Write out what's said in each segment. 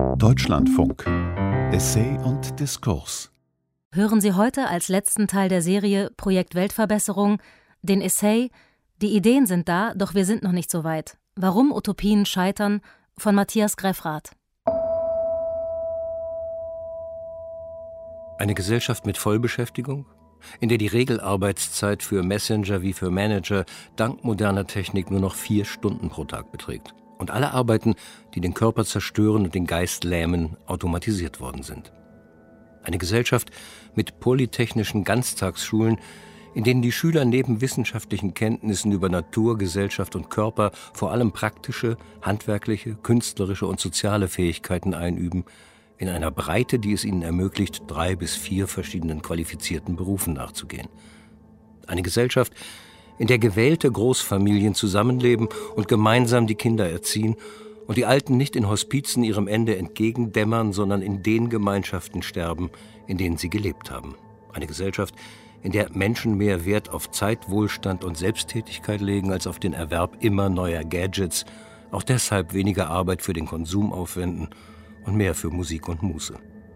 Deutschlandfunk. Essay und Diskurs. Hören Sie heute als letzten Teil der Serie Projekt Weltverbesserung den Essay »Die Ideen sind da, doch wir sind noch nicht so weit. Warum Utopien scheitern« von Matthias Greffrath. Eine Gesellschaft mit Vollbeschäftigung, in der die Regelarbeitszeit für Messenger wie für Manager dank moderner Technik nur noch 4 Stunden pro Tag beträgt und alle Arbeiten, die den Körper zerstören und den Geist lähmen, automatisiert worden sind. Eine Gesellschaft mit polytechnischen Ganztagsschulen, in denen die Schüler neben wissenschaftlichen Kenntnissen über Natur, Gesellschaft und Körper vor allem praktische, handwerkliche, künstlerische und soziale Fähigkeiten einüben, in einer Breite, die es ihnen ermöglicht, 3 bis 4 verschiedenen qualifizierten Berufen nachzugehen. Eine Gesellschaft, in der gewählte Großfamilien zusammenleben und gemeinsam die Kinder erziehen und die Alten nicht in Hospizen ihrem Ende entgegendämmern, sondern in den Gemeinschaften sterben, in denen sie gelebt haben. Eine Gesellschaft, in der Menschen mehr Wert auf Zeit, Wohlstand und Selbsttätigkeit legen als auf den Erwerb immer neuer Gadgets, auch deshalb weniger Arbeit für den Konsum aufwenden und mehr für Musik und Muße.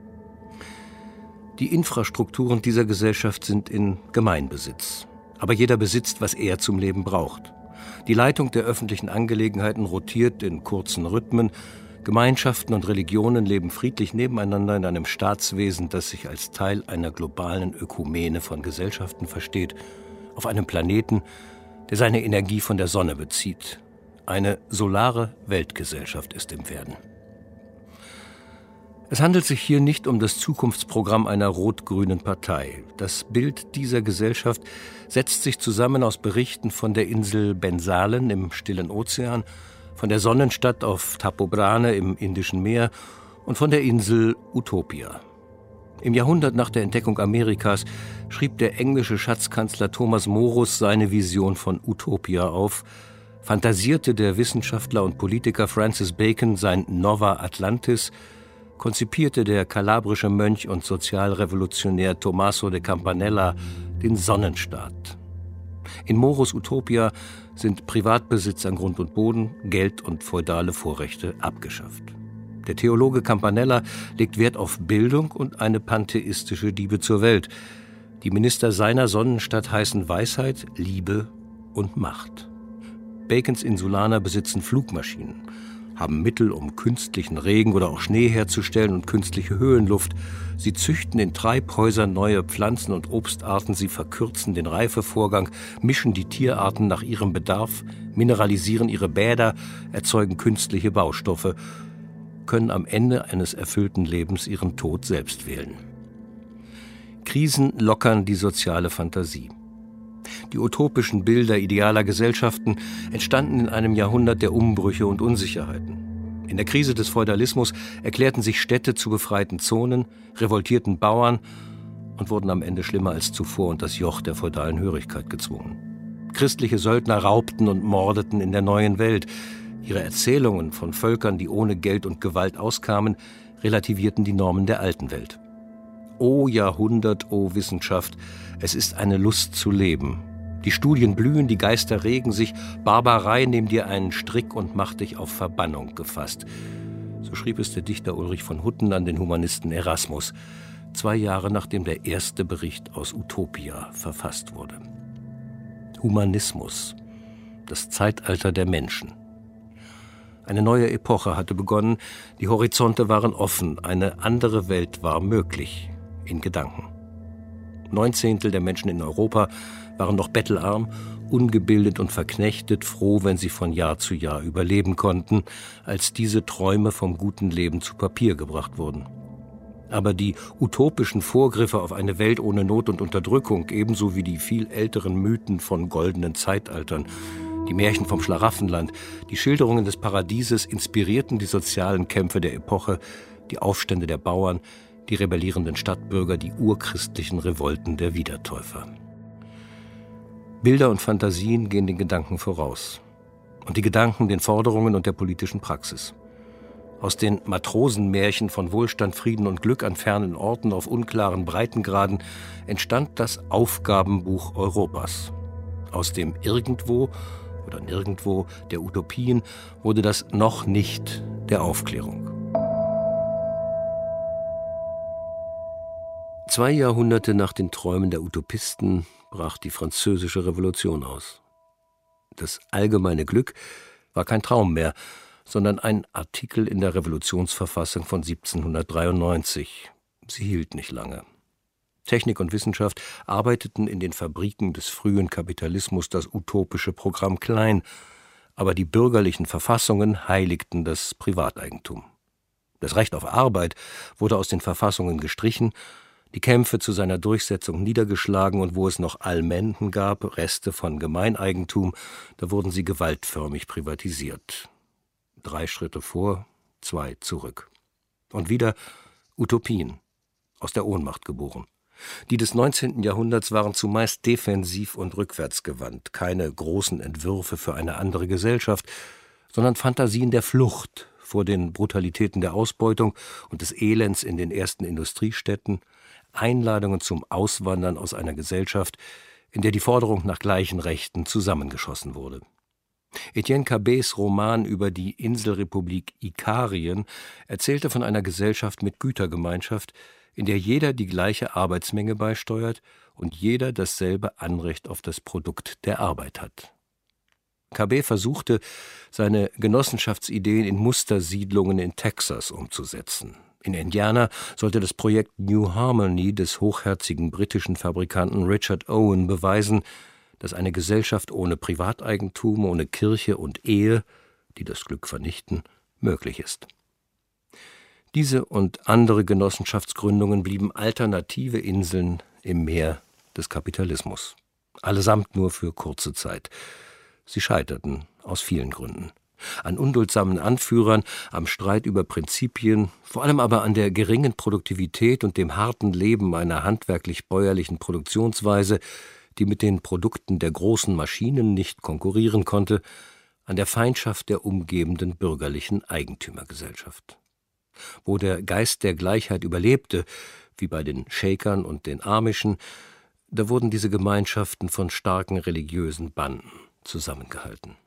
Die Infrastrukturen dieser Gesellschaft sind in Gemeinbesitz. Aber jeder besitzt, was er zum Leben braucht. Die Leitung der öffentlichen Angelegenheiten rotiert in kurzen Rhythmen. Gemeinschaften und Religionen leben friedlich nebeneinander in einem Staatswesen, das sich als Teil einer globalen Ökumene von Gesellschaften versteht, auf einem Planeten, der seine Energie von der Sonne bezieht. Eine solare Weltgesellschaft ist im Werden. Es handelt sich hier nicht um das Zukunftsprogramm einer rot-grünen Partei. Das Bild dieser Gesellschaft setzt sich zusammen aus Berichten von der Insel Bensalen im Stillen Ozean, von der Sonnenstadt auf Tapobrane im Indischen Meer und von der Insel Utopia. Im Jahrhundert nach der Entdeckung Amerikas schrieb der englische Schatzkanzler Thomas Morus seine Vision von Utopia auf, fantasierte der Wissenschaftler und Politiker Francis Bacon sein Nova Atlantis, konzipierte der kalabrische Mönch und Sozialrevolutionär Tommaso de Campanella den Sonnenstaat. In Morus' Utopia sind Privatbesitz an Grund und Boden, Geld und feudale Vorrechte abgeschafft. Der Theologe Campanella legt Wert auf Bildung und eine pantheistische Liebe zur Welt. Die Minister seiner Sonnenstadt heißen Weisheit, Liebe und Macht. Bacons Insulaner besitzen Flugmaschinen, haben Mittel, um künstlichen Regen oder auch Schnee herzustellen und künstliche Höhenluft. Sie züchten in Treibhäusern neue Pflanzen- und Obstarten, sie verkürzen den Reifevorgang, mischen die Tierarten nach ihrem Bedarf, mineralisieren ihre Bäder, erzeugen künstliche Baustoffe, können am Ende eines erfüllten Lebens ihren Tod selbst wählen. Krisen lockern die soziale Fantasie. Die utopischen Bilder idealer Gesellschaften entstanden in einem Jahrhundert der Umbrüche und Unsicherheiten. In der Krise des Feudalismus erklärten sich Städte zu befreiten Zonen, revoltierten Bauern und wurden am Ende schlimmer als zuvor unter das Joch der feudalen Hörigkeit gezwungen. Christliche Söldner raubten und mordeten in der neuen Welt. Ihre Erzählungen von Völkern, die ohne Geld und Gewalt auskamen, relativierten die Normen der alten Welt. O Jahrhundert, o Wissenschaft, es ist eine Lust zu leben. Die Studien blühen, die Geister regen sich, Barbarei nimm dir einen Strick und mach dich auf Verbannung gefasst. So schrieb es der Dichter Ulrich von Hutten an den Humanisten Erasmus, 2 Jahre nachdem der erste Bericht aus Utopia verfasst wurde. Humanismus, das Zeitalter der Menschen. Eine neue Epoche hatte begonnen, die Horizonte waren offen, eine andere Welt war möglich. In Gedanken. 9/10 der Menschen in Europa waren noch bettelarm, ungebildet und verknechtet, froh, wenn sie von Jahr zu Jahr überleben konnten, als diese Träume vom guten Leben zu Papier gebracht wurden. Aber die utopischen Vorgriffe auf eine Welt ohne Not und Unterdrückung, ebenso wie die viel älteren Mythen von goldenen Zeitaltern, die Märchen vom Schlaraffenland, die Schilderungen des Paradieses inspirierten die sozialen Kämpfe der Epoche, die Aufstände der Bauern, die rebellierenden Stadtbürger, die urchristlichen Revolten der Wiedertäufer. Bilder und Fantasien gehen den Gedanken voraus. Und die Gedanken den Forderungen und der politischen Praxis. Aus den Matrosenmärchen von Wohlstand, Frieden und Glück an fernen Orten auf unklaren Breitengraden entstand das Aufgabenbuch Europas. Aus dem Irgendwo oder Nirgendwo der Utopien wurde das Noch nicht der Aufklärung. 2 Jahrhunderte nach den Träumen der Utopisten brach die Französische Revolution aus. Das allgemeine Glück war kein Traum mehr, sondern ein Artikel in der Revolutionsverfassung von 1793. Sie hielt nicht lange. Technik und Wissenschaft arbeiteten in den Fabriken des frühen Kapitalismus das utopische Programm klein, aber die bürgerlichen Verfassungen heiligten das Privateigentum. Das Recht auf Arbeit wurde aus den Verfassungen gestrichen, die Kämpfe zu seiner Durchsetzung niedergeschlagen, und wo es noch Allmenden gab, Reste von Gemeineigentum, da wurden sie gewaltförmig privatisiert. 3 Schritte vor, 2 zurück. Und wieder Utopien, aus der Ohnmacht geboren. Die des 19. Jahrhunderts waren zumeist defensiv und rückwärtsgewandt, keine großen Entwürfe für eine andere Gesellschaft, sondern Fantasien der Flucht vor den Brutalitäten der Ausbeutung und des Elends in den ersten Industriestädten, Einladungen zum Auswandern aus einer Gesellschaft, in der die Forderung nach gleichen Rechten zusammengeschossen wurde. Etienne Cabets Roman über die Inselrepublik Ikarien erzählte von einer Gesellschaft mit Gütergemeinschaft, in der jeder die gleiche Arbeitsmenge beisteuert und jeder dasselbe Anrecht auf das Produkt der Arbeit hat. Cabet versuchte, seine Genossenschaftsideen in Mustersiedlungen in Texas umzusetzen. In Indiana sollte das Projekt New Harmony des hochherzigen britischen Fabrikanten Richard Owen beweisen, dass eine Gesellschaft ohne Privateigentum, ohne Kirche und Ehe, die das Glück vernichten, möglich ist. Diese und andere Genossenschaftsgründungen blieben alternative Inseln im Meer des Kapitalismus. Allesamt nur für kurze Zeit. Sie scheiterten aus vielen Gründen. An unduldsamen Anführern, am Streit über Prinzipien, vor allem aber an der geringen Produktivität und dem harten Leben einer handwerklich-bäuerlichen Produktionsweise, die mit den Produkten der großen Maschinen nicht konkurrieren konnte, an der Feindschaft der umgebenden bürgerlichen Eigentümergesellschaft. Wo der Geist der Gleichheit überlebte, wie bei den Shakern und den Amischen, da wurden diese Gemeinschaften von starken religiösen Banden zusammengehalten.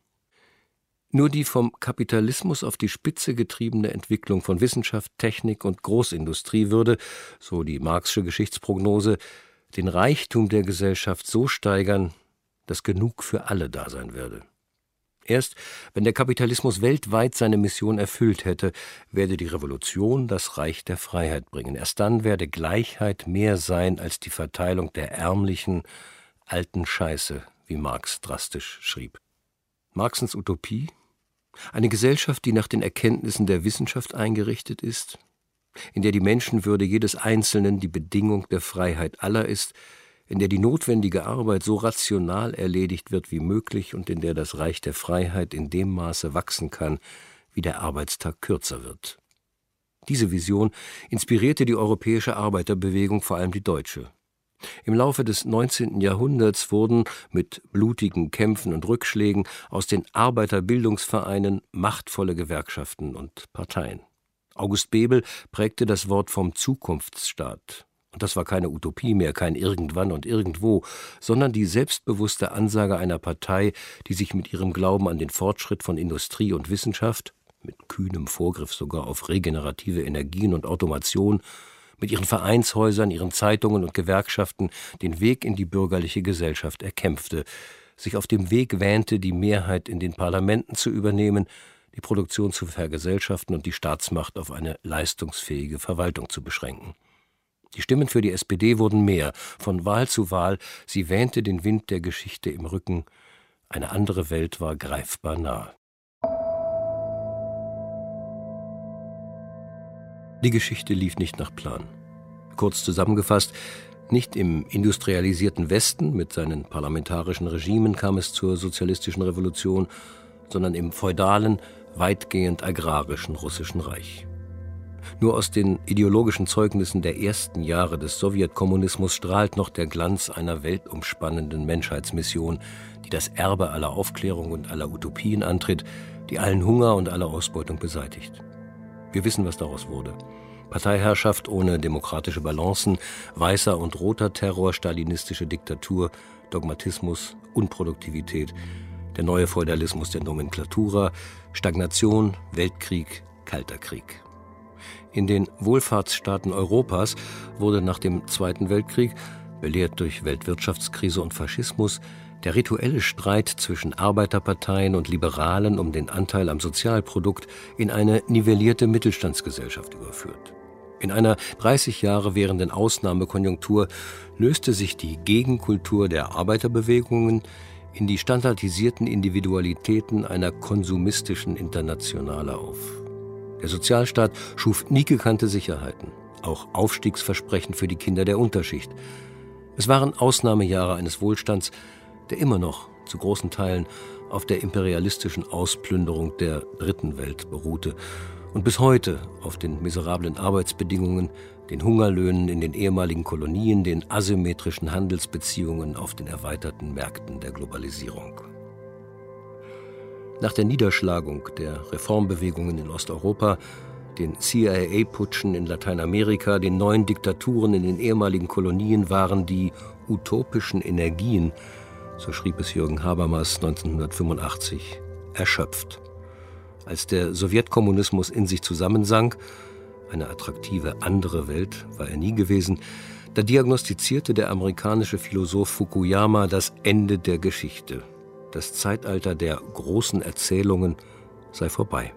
Nur die vom Kapitalismus auf die Spitze getriebene Entwicklung von Wissenschaft, Technik und Großindustrie würde, so die Marxsche Geschichtsprognose, den Reichtum der Gesellschaft so steigern, dass genug für alle da sein werde. Erst wenn der Kapitalismus weltweit seine Mission erfüllt hätte, werde die Revolution das Reich der Freiheit bringen. Erst dann werde Gleichheit mehr sein als die Verteilung der ärmlichen, alten Scheiße, wie Marx drastisch schrieb. Marxens Utopie? Eine Gesellschaft, die nach den Erkenntnissen der Wissenschaft eingerichtet ist, in der die Menschenwürde jedes Einzelnen die Bedingung der Freiheit aller ist, in der die notwendige Arbeit so rational erledigt wird wie möglich und in der das Reich der Freiheit in dem Maße wachsen kann, wie der Arbeitstag kürzer wird. Diese Vision inspirierte die europäische Arbeiterbewegung, vor allem die deutsche. Im Laufe des 19. Jahrhunderts wurden mit blutigen Kämpfen und Rückschlägen aus den Arbeiterbildungsvereinen machtvolle Gewerkschaften und Parteien. August Bebel prägte das Wort vom Zukunftsstaat. Und das war keine Utopie mehr, kein Irgendwann und Irgendwo, sondern die selbstbewusste Ansage einer Partei, die sich mit ihrem Glauben an den Fortschritt von Industrie und Wissenschaft, mit kühnem Vorgriff sogar auf regenerative Energien und Automation, mit ihren Vereinshäusern, ihren Zeitungen und Gewerkschaften den Weg in die bürgerliche Gesellschaft erkämpfte, sich auf dem Weg wähnte, die Mehrheit in den Parlamenten zu übernehmen, die Produktion zu vergesellschaften und die Staatsmacht auf eine leistungsfähige Verwaltung zu beschränken. Die Stimmen für die SPD wurden mehr, von Wahl zu Wahl, sie wähnte den Wind der Geschichte im Rücken, eine andere Welt war greifbar nahe. Die Geschichte lief nicht nach Plan. Kurz zusammengefasst, nicht im industrialisierten Westen mit seinen parlamentarischen Regimen kam es zur sozialistischen Revolution, sondern im feudalen, weitgehend agrarischen Russischen Reich. Nur aus den ideologischen Zeugnissen der ersten Jahre des Sowjetkommunismus strahlt noch der Glanz einer weltumspannenden Menschheitsmission, die das Erbe aller Aufklärung und aller Utopien antritt, die allen Hunger und alle Ausbeutung beseitigt. Wir wissen, was daraus wurde. Parteiherrschaft ohne demokratische Balancen, weißer und roter Terror, stalinistische Diktatur, Dogmatismus, Unproduktivität, der neue Feudalismus der Nomenklatura, Stagnation, Weltkrieg, Kalter Krieg. In den Wohlfahrtsstaaten Europas wurde nach dem Zweiten Weltkrieg, belehrt durch Weltwirtschaftskrise und Faschismus, der rituelle Streit zwischen Arbeiterparteien und Liberalen um den Anteil am Sozialprodukt in eine nivellierte Mittelstandsgesellschaft überführt. In einer 30 Jahre währenden Ausnahmekonjunktur löste sich die Gegenkultur der Arbeiterbewegungen in die standardisierten Individualitäten einer konsumistischen Internationale auf. Der Sozialstaat schuf nie gekannte Sicherheiten, auch Aufstiegsversprechen für die Kinder der Unterschicht. Es waren Ausnahmejahre eines Wohlstands, der immer noch zu großen Teilen auf der imperialistischen Ausplünderung der Dritten Welt beruhte und bis heute auf den miserablen Arbeitsbedingungen, den Hungerlöhnen in den ehemaligen Kolonien, den asymmetrischen Handelsbeziehungen auf den erweiterten Märkten der Globalisierung. Nach der Niederschlagung der Reformbewegungen in Osteuropa, den CIA-Putschen in Lateinamerika, den neuen Diktaturen in den ehemaligen Kolonien waren die utopischen Energien, so schrieb es Jürgen Habermas 1985, erschöpft. Als der Sowjetkommunismus in sich zusammensank, eine attraktive andere Welt war er nie gewesen, da diagnostizierte der amerikanische Philosoph Fukuyama das Ende der Geschichte. Das Zeitalter der großen Erzählungen sei vorbei.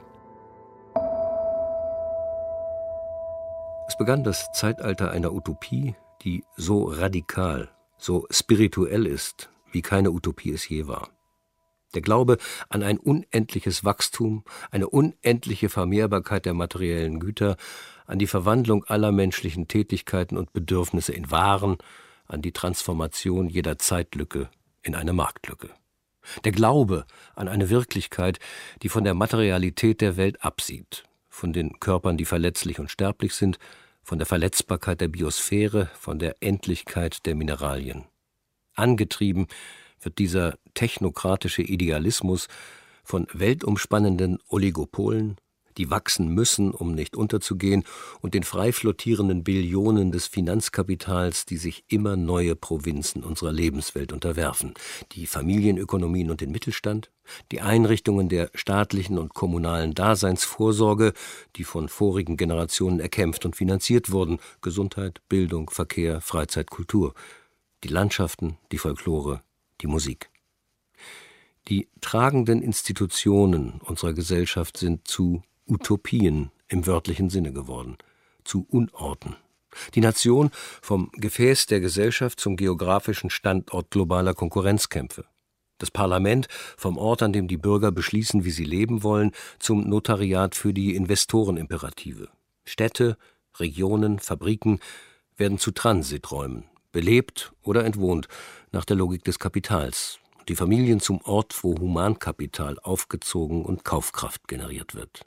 Es begann das Zeitalter einer Utopie, die so radikal, so spirituell ist, wie keine Utopie es je war. Der Glaube an ein unendliches Wachstum, eine unendliche Vermehrbarkeit der materiellen Güter, an die Verwandlung aller menschlichen Tätigkeiten und Bedürfnisse in Waren, an die Transformation jeder Zeitlücke in eine Marktlücke. Der Glaube an eine Wirklichkeit, die von der Materialität der Welt absieht, von den Körpern, die verletzlich und sterblich sind, von der Verletzbarkeit der Biosphäre, von der Endlichkeit der Mineralien. Angetrieben wird dieser technokratische Idealismus von weltumspannenden Oligopolen, die wachsen müssen, um nicht unterzugehen, und den frei flottierenden Billionen des Finanzkapitals, die sich immer neue Provinzen unserer Lebenswelt unterwerfen, die Familienökonomien und den Mittelstand, die Einrichtungen der staatlichen und kommunalen Daseinsvorsorge, die von vorigen Generationen erkämpft und finanziert wurden, Gesundheit, Bildung, Verkehr, Freizeit, Kultur, die Landschaften, die Folklore, die Musik. Die tragenden Institutionen unserer Gesellschaft sind zu Utopien im wörtlichen Sinne geworden, zu Unorten. Die Nation vom Gefäß der Gesellschaft zum geografischen Standort globaler Konkurrenzkämpfe. Das Parlament vom Ort, an dem die Bürger beschließen, wie sie leben wollen, zum Notariat für die Investorenimperative. Städte, Regionen, Fabriken werden zu Transiträumen, belebt oder entwohnt nach der Logik des Kapitals. Die Familien zum Ort, wo Humankapital aufgezogen und Kaufkraft generiert wird.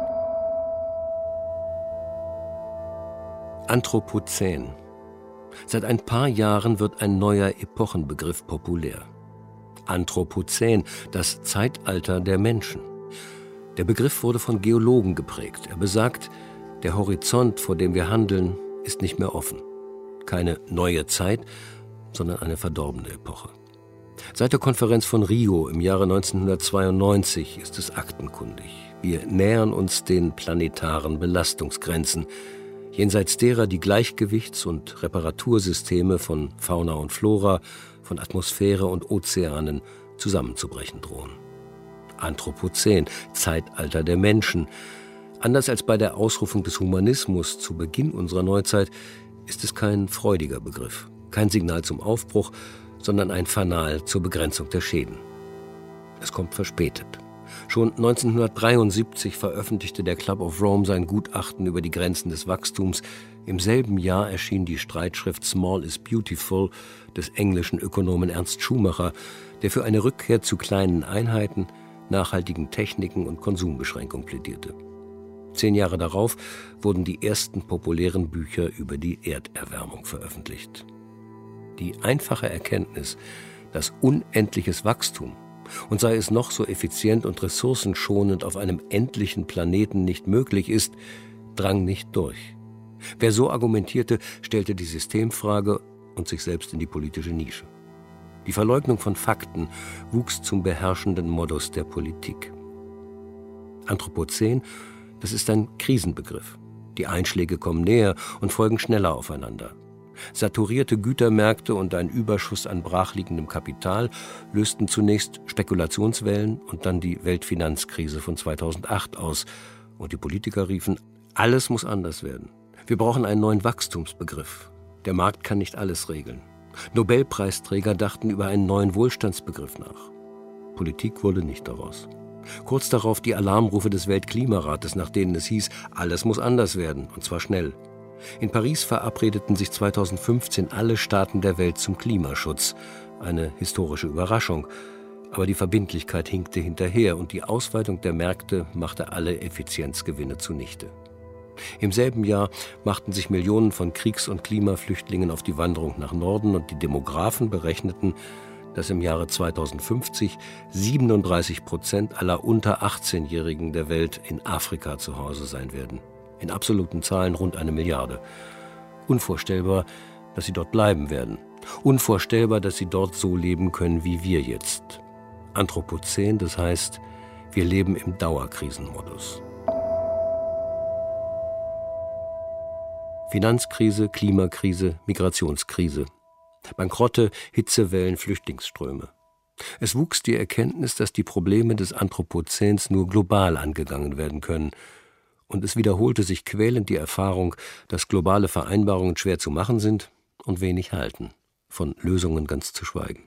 Anthropozän. Seit ein paar Jahren wird ein neuer Epochenbegriff populär. Anthropozän, das Zeitalter der Menschen. Der Begriff wurde von Geologen geprägt. Er besagt, der Horizont, vor dem wir handeln, ist nicht mehr offen. Keine neue Zeit, sondern eine verdorbene Epoche. Seit der Konferenz von Rio im Jahre 1992 ist es aktenkundig. Wir nähern uns den planetaren Belastungsgrenzen, jenseits derer die Gleichgewichts- und Reparatursysteme von Fauna und Flora, von Atmosphäre und Ozeanen zusammenzubrechen drohen. Anthropozän, Zeitalter der Menschen. Anders als bei der Ausrufung des Humanismus zu Beginn unserer Neuzeit ist es kein freudiger Begriff, kein Signal zum Aufbruch, sondern ein Fanal zur Begrenzung der Schäden. Es kommt verspätet. Schon 1973 veröffentlichte der Club of Rome sein Gutachten über die Grenzen des Wachstums. Im selben Jahr erschien die Streitschrift Small is Beautiful des englischen Ökonomen Ernst Schumacher, der für eine Rückkehr zu kleinen Einheiten, nachhaltigen Techniken und Konsumbeschränkung plädierte. 10 Jahre darauf wurden die ersten populären Bücher über die Erderwärmung veröffentlicht. Die einfache Erkenntnis, dass unendliches Wachstum, und sei es noch so effizient und ressourcenschonend, auf einem endlichen Planeten nicht möglich ist, drang nicht durch. Wer so argumentierte, stellte die Systemfrage und sich selbst in die politische Nische. Die Verleugnung von Fakten wuchs zum beherrschenden Modus der Politik. Anthropozän, das ist ein Krisenbegriff. Die Einschläge kommen näher und folgen schneller aufeinander. Saturierte Gütermärkte und ein Überschuss an brachliegendem Kapital lösten zunächst Spekulationswellen und dann die Weltfinanzkrise von 2008 aus. Und die Politiker riefen, alles muss anders werden. Wir brauchen einen neuen Wachstumsbegriff. Der Markt kann nicht alles regeln. Nobelpreisträger dachten über einen neuen Wohlstandsbegriff nach. Politik wurde nicht daraus. Kurz darauf die Alarmrufe des Weltklimarates, nach denen es hieß, alles muss anders werden, und zwar schnell. In Paris verabredeten sich 2015 alle Staaten der Welt zum Klimaschutz. Eine historische Überraschung. Aber die Verbindlichkeit hinkte hinterher und die Ausweitung der Märkte machte alle Effizienzgewinne zunichte. Im selben Jahr machten sich Millionen von Kriegs- und Klimaflüchtlingen auf die Wanderung nach Norden und die Demografen berechneten, dass im Jahre 2050 37% aller unter 18-Jährigen der Welt in Afrika zu Hause sein werden. In absoluten Zahlen rund 1 Milliarde. Unvorstellbar, dass sie dort bleiben werden. Unvorstellbar, dass sie dort so leben können wie wir jetzt. Anthropozän, das heißt, wir leben im Dauerkrisenmodus. Finanzkrise, Klimakrise, Migrationskrise. Bankrotte, Hitzewellen, Flüchtlingsströme. Es wuchs die Erkenntnis, dass die Probleme des Anthropozäns nur global angegangen werden können. Und es wiederholte sich quälend die Erfahrung, dass globale Vereinbarungen schwer zu machen sind und wenig halten, von Lösungen ganz zu schweigen.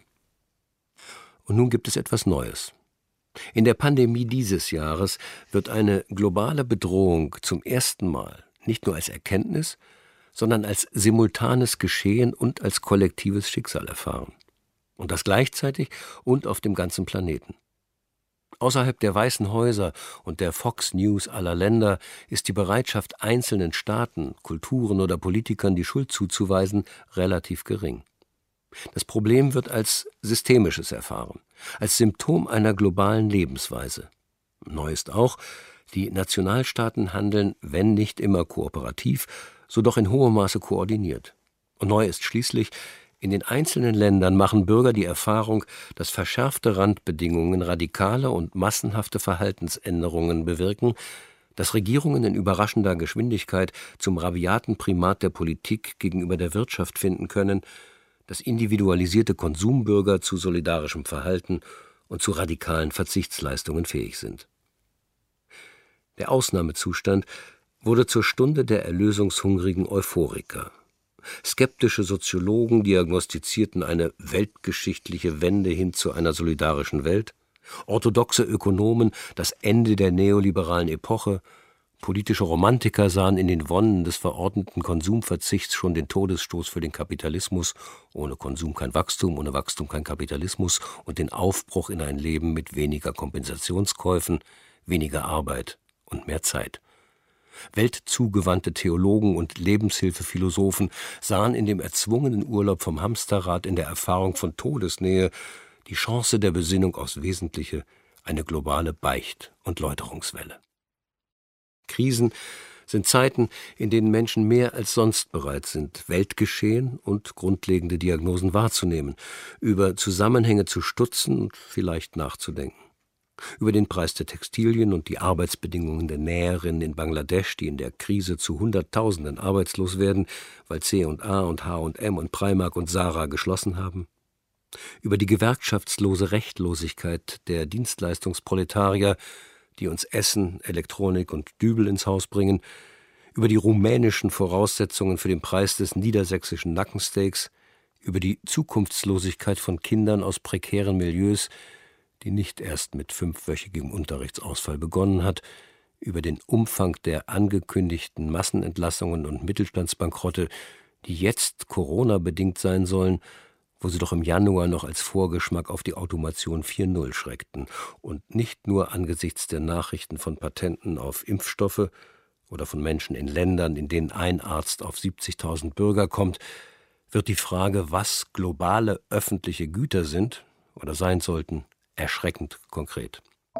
Und nun gibt es etwas Neues. In der Pandemie dieses Jahres wird eine globale Bedrohung zum ersten Mal nicht nur als Erkenntnis, sondern als simultanes Geschehen und als kollektives Schicksal erfahren. Und das gleichzeitig und auf dem ganzen Planeten. Außerhalb der Weißen Häuser und der Fox News aller Länder ist die Bereitschaft einzelnen Staaten, Kulturen oder Politikern die Schuld zuzuweisen, relativ gering. Das Problem wird als systemisches erfahren, als Symptom einer globalen Lebensweise. Neu ist auch, die Nationalstaaten handeln, wenn nicht immer kooperativ, so doch in hohem Maße koordiniert. Und neu ist schließlich, in den einzelnen Ländern machen Bürger die Erfahrung, dass verschärfte Randbedingungen radikale und massenhafte Verhaltensänderungen bewirken, dass Regierungen in überraschender Geschwindigkeit zum rabiaten Primat der Politik gegenüber der Wirtschaft finden können, dass individualisierte Konsumbürger zu solidarischem Verhalten und zu radikalen Verzichtsleistungen fähig sind. Der Ausnahmezustand wurde zur Stunde der erlösungshungrigen Euphoriker. Skeptische Soziologen diagnostizierten eine weltgeschichtliche Wende hin zu einer solidarischen Welt, orthodoxe Ökonomen das Ende der neoliberalen Epoche, politische Romantiker sahen in den Wonnen des verordneten Konsumverzichts schon den Todesstoß für den Kapitalismus, ohne Konsum kein Wachstum, ohne Wachstum kein Kapitalismus und den Aufbruch in ein Leben mit weniger Kompensationskäufen, weniger Arbeit und mehr Zeit. Weltzugewandte Theologen und Lebenshilfephilosophen sahen in dem erzwungenen Urlaub vom Hamsterrad in der Erfahrung von Todesnähe die Chance der Besinnung aufs Wesentliche, eine globale Beicht- und Läuterungswelle. Krisen sind Zeiten, in denen Menschen mehr als sonst bereit sind, Weltgeschehen und grundlegende Diagnosen wahrzunehmen, über Zusammenhänge zu stutzen und vielleicht nachzudenken. Über den Preis der Textilien und die Arbeitsbedingungen der Näherinnen in Bangladesch, die in der Krise zu Hunderttausenden arbeitslos werden, weil C&A und H&M und Primark und Zara geschlossen haben. Über die gewerkschaftslose Rechtlosigkeit der Dienstleistungsproletarier, die uns Essen, Elektronik und Dübel ins Haus bringen. Über die rumänischen Voraussetzungen für den Preis des niedersächsischen Nackensteaks. Über die Zukunftslosigkeit von Kindern aus prekären Milieus, die nicht erst mit 5-wöchigem Unterrichtsausfall begonnen hat, über den Umfang der angekündigten Massenentlassungen und Mittelstandsbankrotte, die jetzt Corona-bedingt sein sollen, wo sie doch im Januar noch als Vorgeschmack auf die Automation 4.0 schreckten und nicht nur angesichts der Nachrichten von Patenten auf Impfstoffe oder von Menschen in Ländern, in denen ein Arzt auf 70.000 Bürger kommt, wird die Frage, was globale öffentliche Güter sind oder sein sollten, erschreckend konkret.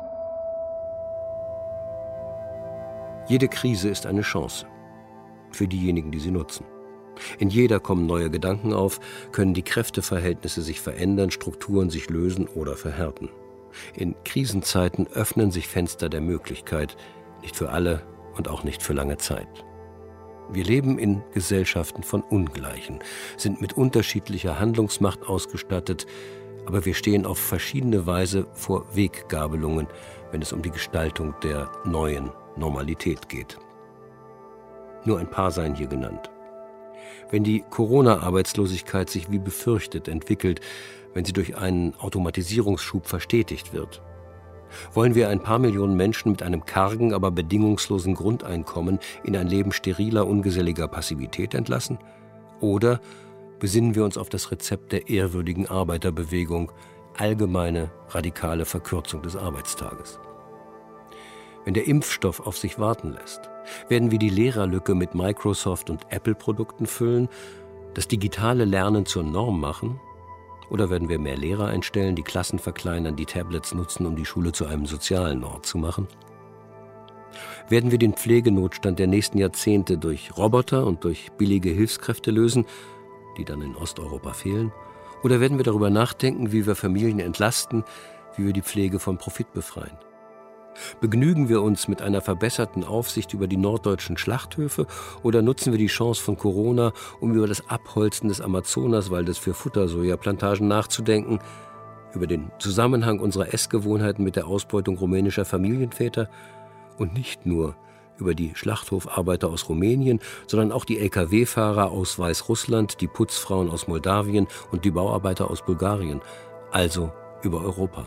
Jede Krise ist eine Chance für diejenigen, die sie nutzen. In jeder kommen neue Gedanken auf, können die Kräfteverhältnisse sich verändern, Strukturen sich lösen oder verhärten. In Krisenzeiten öffnen sich Fenster der Möglichkeit, nicht für alle und auch nicht für lange Zeit. Wir leben in Gesellschaften von Ungleichen, sind mit unterschiedlicher Handlungsmacht ausgestattet, aber wir stehen auf verschiedene Weise vor Weggabelungen, wenn es um die Gestaltung der neuen Normalität geht. Nur ein paar seien hier genannt. Wenn die Corona-Arbeitslosigkeit sich wie befürchtet entwickelt, wenn sie durch einen Automatisierungsschub verstetigt wird, wollen wir ein paar Millionen Menschen mit einem kargen, aber bedingungslosen Grundeinkommen in ein Leben steriler, ungeselliger Passivität entlassen? Oder besinnen wir uns auf das Rezept der ehrwürdigen Arbeiterbewegung, allgemeine, radikale Verkürzung des Arbeitstages? Wenn der Impfstoff auf sich warten lässt, werden wir die Lehrerlücke mit Microsoft- und Apple-Produkten füllen, das digitale Lernen zur Norm machen? Oder werden wir mehr Lehrer einstellen, die Klassen verkleinern, die Tablets nutzen, um die Schule zu einem sozialen Ort zu machen? Werden wir den Pflegenotstand der nächsten Jahrzehnte durch Roboter und durch billige Hilfskräfte lösen, die dann in Osteuropa fehlen? Oder werden wir darüber nachdenken, wie wir Familien entlasten, wie wir die Pflege von Profit befreien? Begnügen wir uns mit einer verbesserten Aufsicht über die norddeutschen Schlachthöfe oder nutzen wir die Chance von Corona, um über das Abholzen des Amazonaswaldes für Futtersojaplantagen nachzudenken, über den Zusammenhang unserer Essgewohnheiten mit der Ausbeutung rumänischer Familienväter und nicht nur über die Schlachthofarbeiter aus Rumänien, sondern auch die Lkw-Fahrer aus Weißrussland, die Putzfrauen aus Moldawien und die Bauarbeiter aus Bulgarien, also über Europa.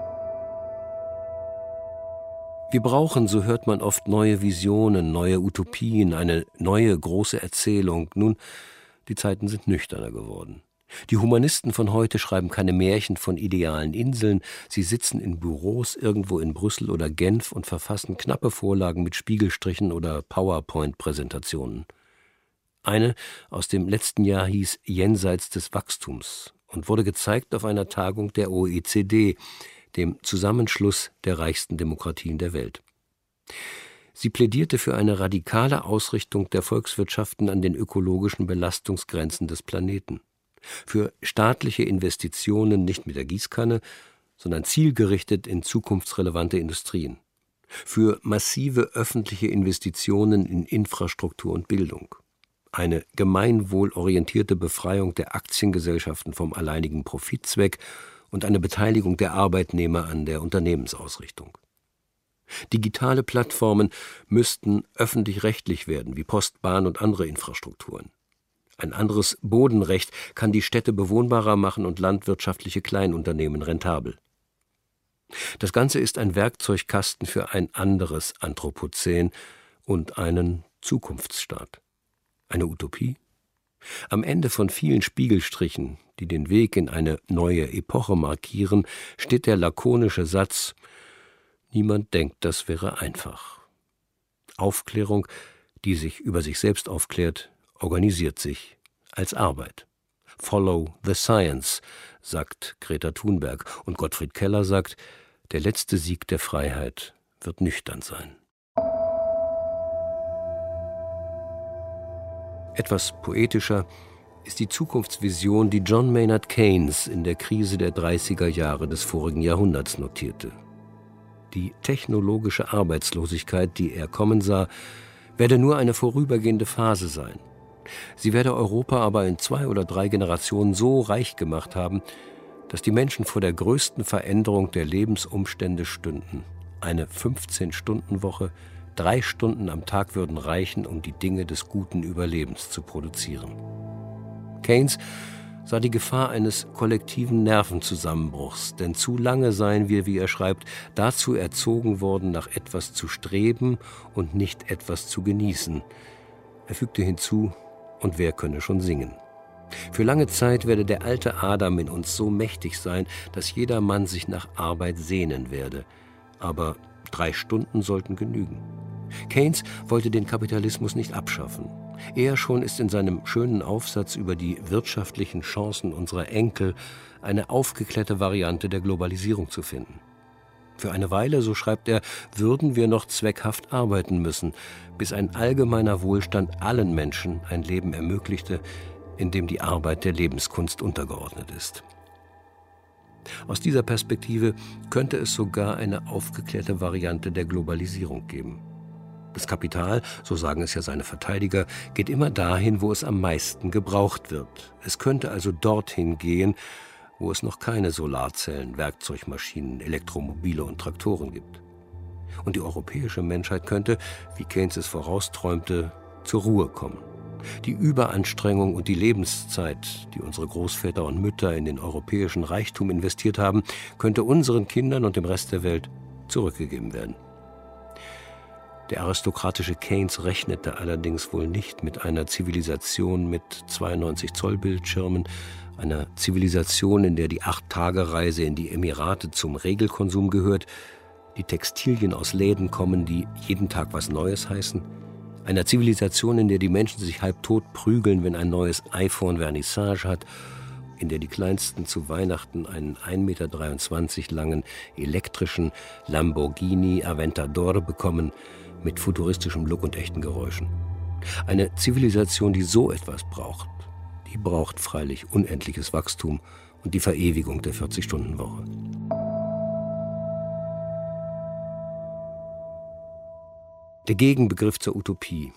Wir brauchen, so hört man oft, neue Visionen, neue Utopien, eine neue große Erzählung. Nun, die Zeiten sind nüchterner geworden. Die Humanisten von heute schreiben keine Märchen von idealen Inseln, sie sitzen in Büros irgendwo in Brüssel oder Genf und verfassen knappe Vorlagen mit Spiegelstrichen oder PowerPoint-Präsentationen. Eine aus dem letzten Jahr hieß »Jenseits des Wachstums« und wurde gezeigt auf einer Tagung der OECD, dem Zusammenschluss der reichsten Demokratien der Welt. Sie plädierte für eine radikale Ausrichtung der Volkswirtschaften an den ökologischen Belastungsgrenzen des Planeten, für staatliche Investitionen nicht mit der Gießkanne, sondern zielgerichtet in zukunftsrelevante Industrien, für massive öffentliche Investitionen in Infrastruktur und Bildung, eine gemeinwohlorientierte Befreiung der Aktiengesellschaften vom alleinigen Profitzweck und eine Beteiligung der Arbeitnehmer an der Unternehmensausrichtung. Digitale Plattformen müssten öffentlich-rechtlich werden, wie Post, Bahn und andere Infrastrukturen. Ein anderes Bodenrecht kann die Städte bewohnbarer machen und landwirtschaftliche Kleinunternehmen rentabel. Das Ganze ist ein Werkzeugkasten für ein anderes Anthropozän und einen Zukunftsstaat. Eine Utopie? Am Ende von vielen Spiegelstrichen, die den Weg in eine neue Epoche markieren, steht der lakonische Satz: Niemand denkt, das wäre einfach. Aufklärung, die sich über sich selbst aufklärt, organisiert sich als Arbeit. Follow the science, sagt Greta Thunberg. Und Gottfried Keller sagt, der letzte Sieg der Freiheit wird nüchtern sein. Etwas poetischer ist die Zukunftsvision, die John Maynard Keynes in der Krise der 30er Jahre des vorigen Jahrhunderts notierte. Die technologische Arbeitslosigkeit, die er kommen sah, werde nur eine vorübergehende Phase sein. Sie werde Europa aber in 2 oder 3 Generationen so reich gemacht haben, dass die Menschen vor der größten Veränderung der Lebensumstände stünden. Eine 15-Stunden-Woche, 3 Stunden am Tag würden reichen, um die Dinge des guten Überlebens zu produzieren. Keynes sah die Gefahr eines kollektiven Nervenzusammenbruchs, denn zu lange seien wir, wie er schreibt, dazu erzogen worden, nach etwas zu streben und nicht etwas zu genießen. Er fügte hinzu, und wer könne schon singen? Für lange Zeit werde der alte Adam in uns so mächtig sein, dass jeder Mann sich nach Arbeit sehnen werde. Aber 3 Stunden sollten genügen. Keynes wollte den Kapitalismus nicht abschaffen. Er schon ist in seinem schönen Aufsatz über die wirtschaftlichen Chancen unserer Enkel eine aufgeklärte Variante der Globalisierung zu finden. Für eine Weile, so schreibt er, würden wir noch zweckhaft arbeiten müssen, bis ein allgemeiner Wohlstand allen Menschen ein Leben ermöglichte, in dem die Arbeit der Lebenskunst untergeordnet ist. Aus dieser Perspektive könnte es sogar eine aufgeklärte Variante der Globalisierung geben. Das Kapital, so sagen es ja seine Verteidiger, geht immer dahin, wo es am meisten gebraucht wird. Es könnte also dorthin gehen, wo es noch keine Solarzellen, Werkzeugmaschinen, Elektromobile und Traktoren gibt. Und die europäische Menschheit könnte, wie Keynes es vorausträumte, zur Ruhe kommen. Die Überanstrengung und die Lebenszeit, die unsere Großväter und Mütter in den europäischen Reichtum investiert haben, könnte unseren Kindern und dem Rest der Welt zurückgegeben werden. Der aristokratische Keynes rechnete allerdings wohl nicht mit einer Zivilisation mit 92-Zoll-Bildschirmen, einer Zivilisation, in der die 8-Tage-Reise in die Emirate zum Regelkonsum gehört, die Textilien aus Läden kommen, die jeden Tag was Neues heißen, einer Zivilisation, in der die Menschen sich halbtot prügeln, wenn ein neues iPhone Vernissage hat, in der die Kleinsten zu Weihnachten einen 1,23 Meter langen elektrischen Lamborghini Aventador bekommen, mit futuristischem Look und echten Geräuschen. Eine Zivilisation, die so etwas braucht, die braucht freilich unendliches Wachstum und die Verewigung der 40-Stunden-Woche. Der Gegenbegriff zur Utopie,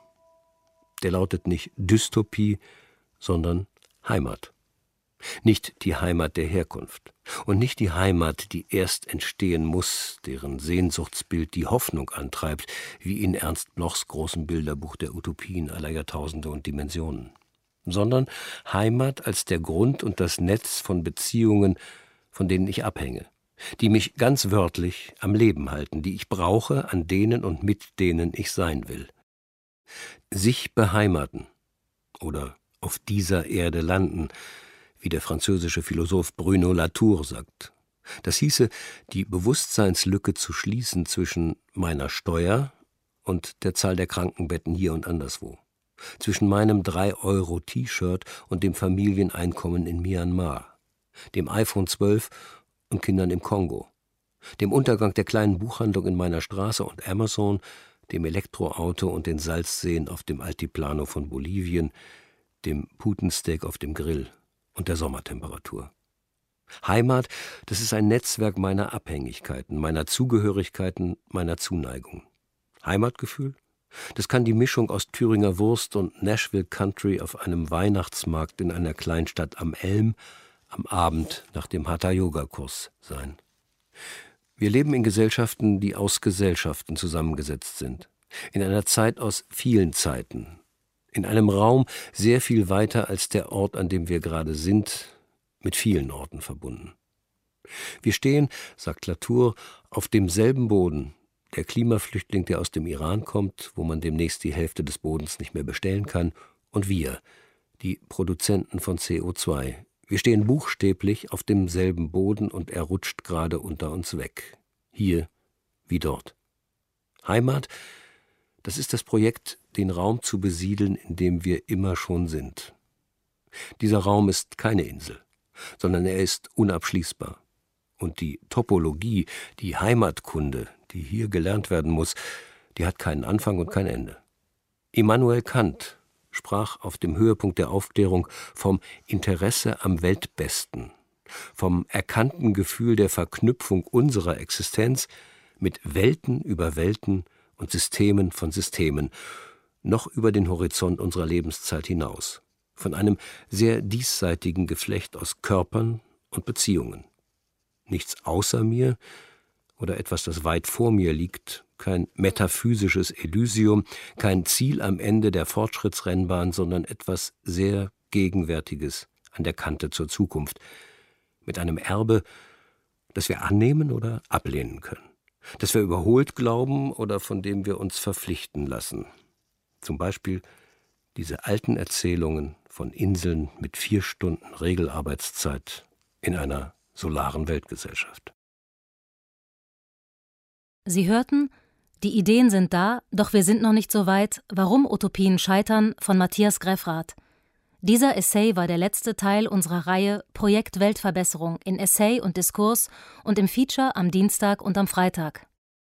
der lautet nicht Dystopie, sondern Heimat. Nicht die Heimat der Herkunft und nicht die Heimat, die erst entstehen muss, deren Sehnsuchtsbild die Hoffnung antreibt, wie in Ernst Blochs großem Bilderbuch der Utopien aller Jahrtausende und Dimensionen, sondern Heimat als der Grund und das Netz von Beziehungen, von denen ich abhänge, die mich ganz wörtlich am Leben halten, die ich brauche, an denen und mit denen ich sein will. Sich beheimaten oder auf dieser Erde landen, wie der französische Philosoph Bruno Latour sagt. Das hieße, die Bewusstseinslücke zu schließen zwischen meiner Steuer und der Zahl der Krankenbetten hier und anderswo, zwischen meinem 3-Euro-T-Shirt und dem Familieneinkommen in Myanmar, dem iPhone 12 und Kindern im Kongo, dem Untergang der kleinen Buchhandlung in meiner Straße und Amazon, dem Elektroauto und den Salzseen auf dem Altiplano von Bolivien, dem Putensteak auf dem Grill und der Sommertemperatur. Heimat, das ist ein Netzwerk meiner Abhängigkeiten, meiner Zugehörigkeiten, meiner Zuneigung. Heimatgefühl? Das kann die Mischung aus Thüringer Wurst und Nashville Country auf einem Weihnachtsmarkt in einer Kleinstadt am Elm am Abend nach dem Hatha-Yoga-Kurs sein. Wir leben in Gesellschaften, die aus Gesellschaften zusammengesetzt sind. In einer Zeit aus vielen Zeiten. In einem Raum sehr viel weiter als der Ort, an dem wir gerade sind, mit vielen Orten verbunden. Wir stehen, sagt Latour, auf demselben Boden. Der Klimaflüchtling, der aus dem Iran kommt, wo man demnächst die Hälfte des Bodens nicht mehr bestellen kann, und wir, die Produzenten von CO2. Wir stehen buchstäblich auf demselben Boden und er rutscht gerade unter uns weg. Hier wie dort. Heimat, das ist das Projekt, den Raum zu besiedeln, in dem wir immer schon sind. Dieser Raum ist keine Insel, sondern er ist unabschließbar. Und die Topologie, die Heimatkunde, die hier gelernt werden muss, die hat keinen Anfang und kein Ende. Immanuel Kant sprach auf dem Höhepunkt der Aufklärung vom Interesse am Weltbesten, vom erkannten Gefühl der Verknüpfung unserer Existenz mit Welten über Welten und Systemen von Systemen, noch über den Horizont unserer Lebenszeit hinaus, von einem sehr diesseitigen Geflecht aus Körpern und Beziehungen. Nichts außer mir oder etwas, das weit vor mir liegt, kein metaphysisches Elysium, kein Ziel am Ende der Fortschrittsrennbahn, sondern etwas sehr Gegenwärtiges an der Kante zur Zukunft, mit einem Erbe, das wir annehmen oder ablehnen können, das wir überholt glauben oder von dem wir uns verpflichten lassen. Zum Beispiel diese alten Erzählungen von Inseln mit 4 Stunden Regelarbeitszeit in einer solaren Weltgesellschaft. Sie hörten Die Ideen sind da, doch wir sind noch nicht so weit, warum Utopien scheitern von Matthias Greffrath. Dieser Essay war der letzte Teil unserer Reihe Projekt Weltverbesserung in Essay und Diskurs und im Feature am Dienstag und am Freitag.